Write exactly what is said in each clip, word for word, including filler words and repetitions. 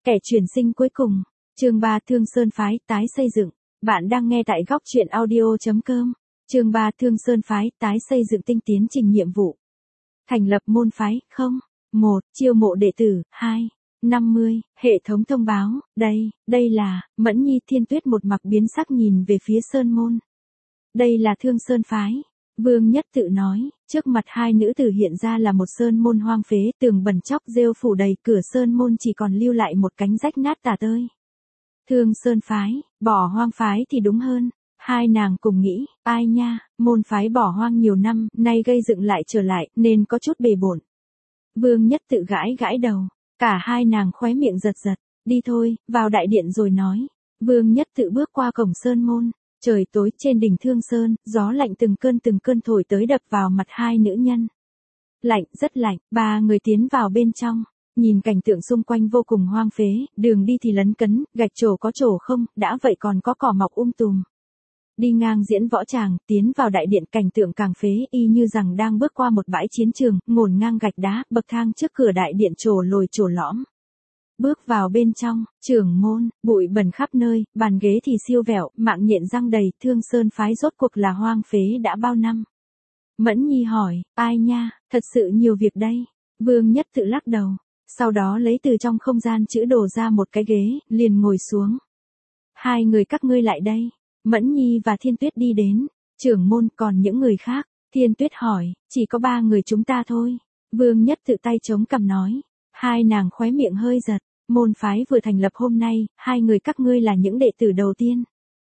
Kẻ chuyển sinh cuối cùng. Chương ba Thương Sơn phái tái xây dựng. Bạn đang nghe tại góc truyện audio chấm com. Chương ba Thương Sơn phái tái xây dựng tinh tiến trình nhiệm vụ. Thành lập môn phái, không. một. Chiêu mộ đệ tử, hai. năm mươi. Hệ thống thông báo, đây, đây là, Mẫn Nhi Thiên Tuyết một mặt biến sắc nhìn về phía Sơn môn. Đây là Thương Sơn phái. Vương Nhất tự nói, trước mặt hai nữ tử hiện ra là một sơn môn hoang phế, tường bẩn chóc rêu phủ đầy, cửa sơn môn chỉ còn lưu lại một cánh rách nát tả tơi. Thương Sơn phái, bỏ hoang phái thì đúng hơn. Hai nàng cùng nghĩ, ai nha, môn phái bỏ hoang nhiều năm, nay gây dựng lại trở lại, nên có chút bề bộn. Vương Nhất tự gãi gãi đầu, cả hai nàng khóe miệng giật giật, đi thôi, vào đại điện rồi nói. Vương Nhất tự bước qua cổng sơn môn. Trời tối trên đỉnh Thương Sơn, gió lạnh từng cơn từng cơn thổi tới đập vào mặt hai nữ nhân. Lạnh, rất lạnh, ba người tiến vào bên trong, nhìn cảnh tượng xung quanh vô cùng hoang phế, đường đi thì lấn cấn, gạch trổ có trổ không, đã vậy còn có cỏ mọc um tùm. Đi ngang diễn võ tràng, tiến vào đại điện cảnh tượng càng phế y như rằng đang bước qua một bãi chiến trường, ngổn ngang gạch đá, bậc thang trước cửa đại điện trổ lồi trổ lõm. Bước vào bên trong, trưởng môn, bụi bẩn khắp nơi, bàn ghế thì siêu vẹo, mạng nhện răng đầy, Thương Sơn phái rốt cuộc là hoang phế đã bao năm. Mẫn Nhi hỏi, ai nha, thật sự nhiều việc đây. Vương Nhất tự lắc đầu, sau đó lấy từ trong không gian chữ đồ ra một cái ghế, liền ngồi xuống. Hai người các ngươi lại đây. Mẫn Nhi và Thiên Tuyết đi đến, trưởng môn còn những người khác. Thiên Tuyết hỏi, chỉ có ba người chúng ta thôi. Vương Nhất tự tay chống cằm nói. Hai nàng khóe miệng hơi giật, môn phái vừa thành lập hôm nay, hai người các ngươi là những đệ tử đầu tiên.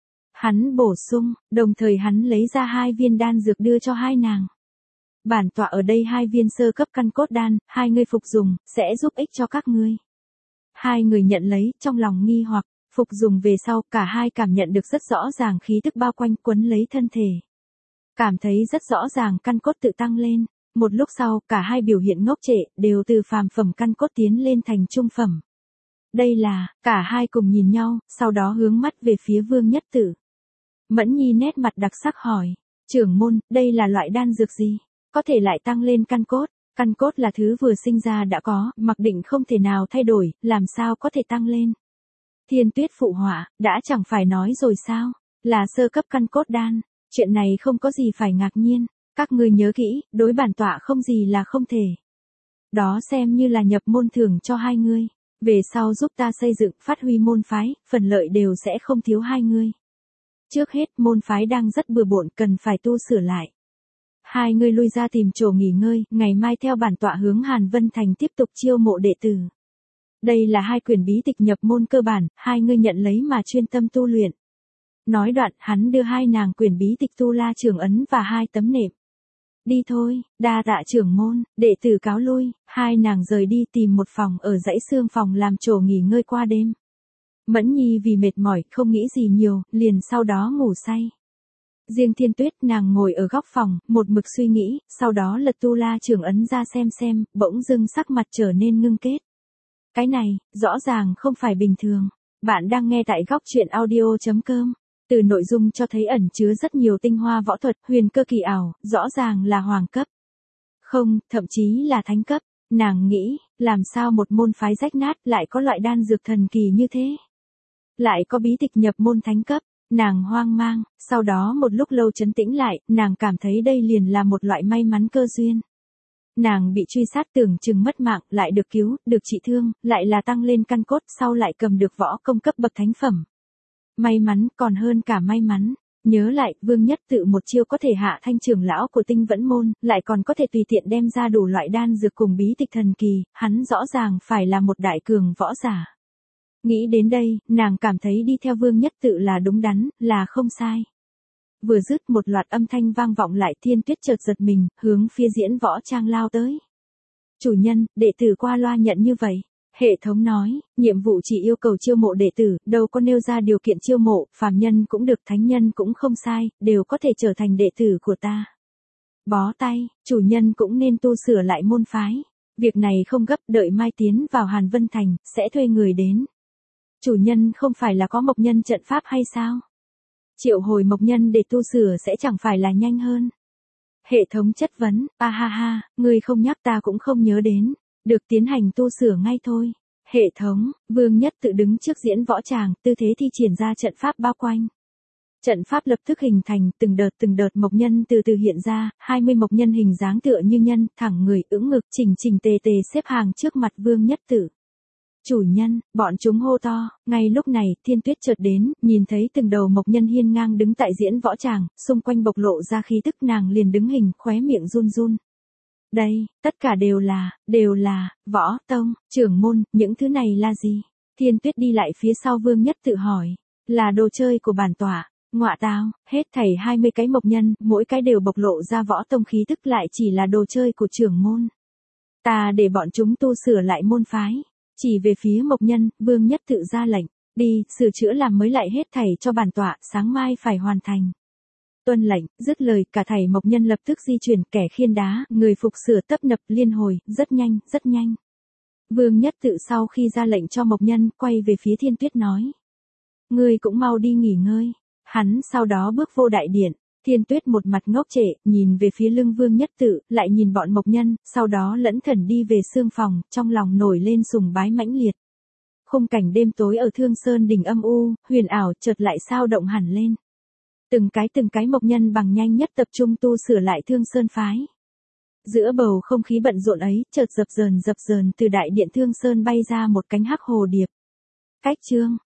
Hắn bổ sung, đồng thời hắn lấy ra hai viên đan dược đưa cho hai nàng. Bản tọa ở đây hai viên sơ cấp căn cốt đan, hai người phục dùng, sẽ giúp ích cho các ngươi. Hai người nhận lấy, trong lòng nghi hoặc, phục dùng về sau, cả hai cảm nhận được rất rõ ràng khí tức bao quanh quấn lấy thân thể. Cảm thấy rất rõ ràng căn cốt tự tăng lên. Một lúc sau, cả hai biểu hiện ngốc trệ, đều từ phàm phẩm căn cốt tiến lên thành trung phẩm. Đây là, cả hai cùng nhìn nhau, sau đó hướng mắt về phía Vương Nhất Tử. Mẫn Nhi nét mặt đặc sắc hỏi, trưởng môn, đây là loại đan dược gì? Có thể lại tăng lên căn cốt? Căn cốt là thứ vừa sinh ra đã có, mặc định không thể nào thay đổi, làm sao có thể tăng lên? Thiên Tuyết phụ họa, đã chẳng phải nói rồi sao? Là sơ cấp căn cốt đan, chuyện này không có gì phải ngạc nhiên. Các ngươi nhớ kỹ, đối bản tọa không gì là không thể. Đó xem như là nhập môn thưởng cho hai ngươi. Về sau giúp ta xây dựng, phát huy môn phái, phần lợi đều sẽ không thiếu hai ngươi. Trước hết, môn phái đang rất bừa bộn, cần phải tu sửa lại. Hai ngươi lui ra tìm chỗ nghỉ ngơi, ngày mai theo bản tọa hướng Hàn Vân Thành tiếp tục chiêu mộ đệ tử. Đây là hai quyển bí tịch nhập môn cơ bản, hai ngươi nhận lấy mà chuyên tâm tu luyện. Nói đoạn, hắn đưa hai nàng quyển bí tịch Tu La Trường Ấn và hai tấm nệm. Đi thôi, đa tạ trưởng môn, đệ tử cáo lui, hai nàng rời đi tìm một phòng ở dãy xương phòng làm chỗ nghỉ ngơi qua đêm. Mẫn Nhi vì mệt mỏi, không nghĩ gì nhiều, liền sau đó ngủ say. Riêng Thiên Tuyết nàng ngồi ở góc phòng, một mực suy nghĩ, sau đó lật Tu La Trường Ấn ra xem xem, bỗng dưng sắc mặt trở nên ngưng kết. Cái này, rõ ràng không phải bình thường. Bạn đang nghe tại góc truyện audio chấm com. Từ nội dung cho thấy ẩn chứa rất nhiều tinh hoa võ thuật, huyền cơ kỳ ảo, rõ ràng là hoàng cấp. Không, thậm chí là thánh cấp. Nàng nghĩ, làm sao một môn phái rách nát lại có loại đan dược thần kỳ như thế? Lại có bí tịch nhập môn thánh cấp, nàng hoang mang, sau đó một lúc lâu trấn tĩnh lại, nàng cảm thấy đây liền là một loại may mắn cơ duyên. Nàng bị truy sát tưởng chừng mất mạng, lại được cứu, được trị thương, lại là tăng lên căn cốt, sau lại cầm được võ công cấp bậc thánh phẩm. May mắn còn hơn cả may mắn. Nhớ lại, Vương Nhất tự một chiêu có thể hạ thanh trưởng lão của Tinh Vẫn môn, lại còn có thể tùy tiện đem ra đủ loại đan dược cùng bí tịch thần kỳ, hắn rõ ràng phải là một đại cường võ giả. Nghĩ đến đây, nàng cảm thấy đi theo Vương Nhất tự là đúng đắn, là không sai. Vừa dứt một loạt âm thanh vang vọng lại, Thiên Tuyết chợt giật mình, hướng phía diễn võ trang lao tới. Chủ nhân, đệ tử qua loa nhận như vậy. Hệ thống nói, nhiệm vụ chỉ yêu cầu chiêu mộ đệ tử, đâu có nêu ra điều kiện chiêu mộ, phàm nhân cũng được, thánh nhân cũng không sai, đều có thể trở thành đệ tử của ta. Bó tay, chủ nhân cũng nên tu sửa lại môn phái. Việc này không gấp, đợi mai tiến vào Hàn Vân Thành, sẽ thuê người đến. Chủ nhân không phải là có mộc nhân trận pháp hay sao? Triệu hồi mộc nhân để tu sửa sẽ chẳng phải là nhanh hơn. Hệ thống chất vấn, a ha ha, ngươi không nhắc ta cũng không nhớ đến. Được tiến hành tu sửa ngay thôi. Hệ thống, Vương Nhất Tự đứng trước diễn võ tràng, tư thế thi triển ra trận pháp bao quanh. Trận pháp lập tức hình thành, từng đợt từng đợt mộc nhân từ từ hiện ra, hai mươi mộc nhân hình dáng tựa như nhân, thẳng người, ưỡng ngực, chỉnh chỉnh tề tề xếp hàng trước mặt Vương Nhất Tự. Chủ nhân, bọn chúng hô to, ngay lúc này, Thiên Tuyết chợt đến, nhìn thấy từng đầu mộc nhân hiên ngang đứng tại diễn võ tràng, xung quanh bộc lộ ra khí tức, nàng liền đứng hình, khóe miệng run run. Đây, tất cả đều là, đều là, võ tông, trưởng môn, những thứ này là gì? Thiên Tuyết đi lại phía sau Vương Nhất Tự hỏi, là đồ chơi của bản tọa. Ngọa tao, hết thảy hai mươi cái mộc nhân, mỗi cái đều bộc lộ ra võ tông khí tức, lại chỉ là đồ chơi của trưởng môn. Ta để bọn chúng tu sửa lại môn phái. Chỉ về phía mộc nhân, Vương Nhất Tự ra lệnh, đi, sửa chữa làm mới lại hết thảy cho bản tọa, sáng mai phải hoàn thành. Tuân lệnh, dứt lời, cả thảy mộc nhân lập tức di chuyển, kẻ khiên đá, người phục sửa tấp nập liên hồi, rất nhanh, rất nhanh. Vương Nhất Tự sau khi ra lệnh cho mộc nhân, quay về phía Thiên Tuyết nói. Ngươi cũng mau đi nghỉ ngơi. Hắn sau đó bước vô đại điện, Thiên Tuyết một mặt ngốc trệ, nhìn về phía lưng Vương Nhất Tự, lại nhìn bọn mộc nhân, sau đó lẫn thẩn đi về xương phòng, trong lòng nổi lên sùng bái mãnh liệt. Khung cảnh đêm tối ở Thương Sơn đỉnh âm u, huyền ảo chợt lại sao động hẳn lên. Từng cái từng cái mộc nhân bằng nhanh nhất tập trung tu sửa lại Thương Sơn phái. Giữa bầu không khí bận rộn ấy, chợt dập dờn dập dờn từ đại điện Thương Sơn bay ra một cánh hắc hồ điệp. Cách chương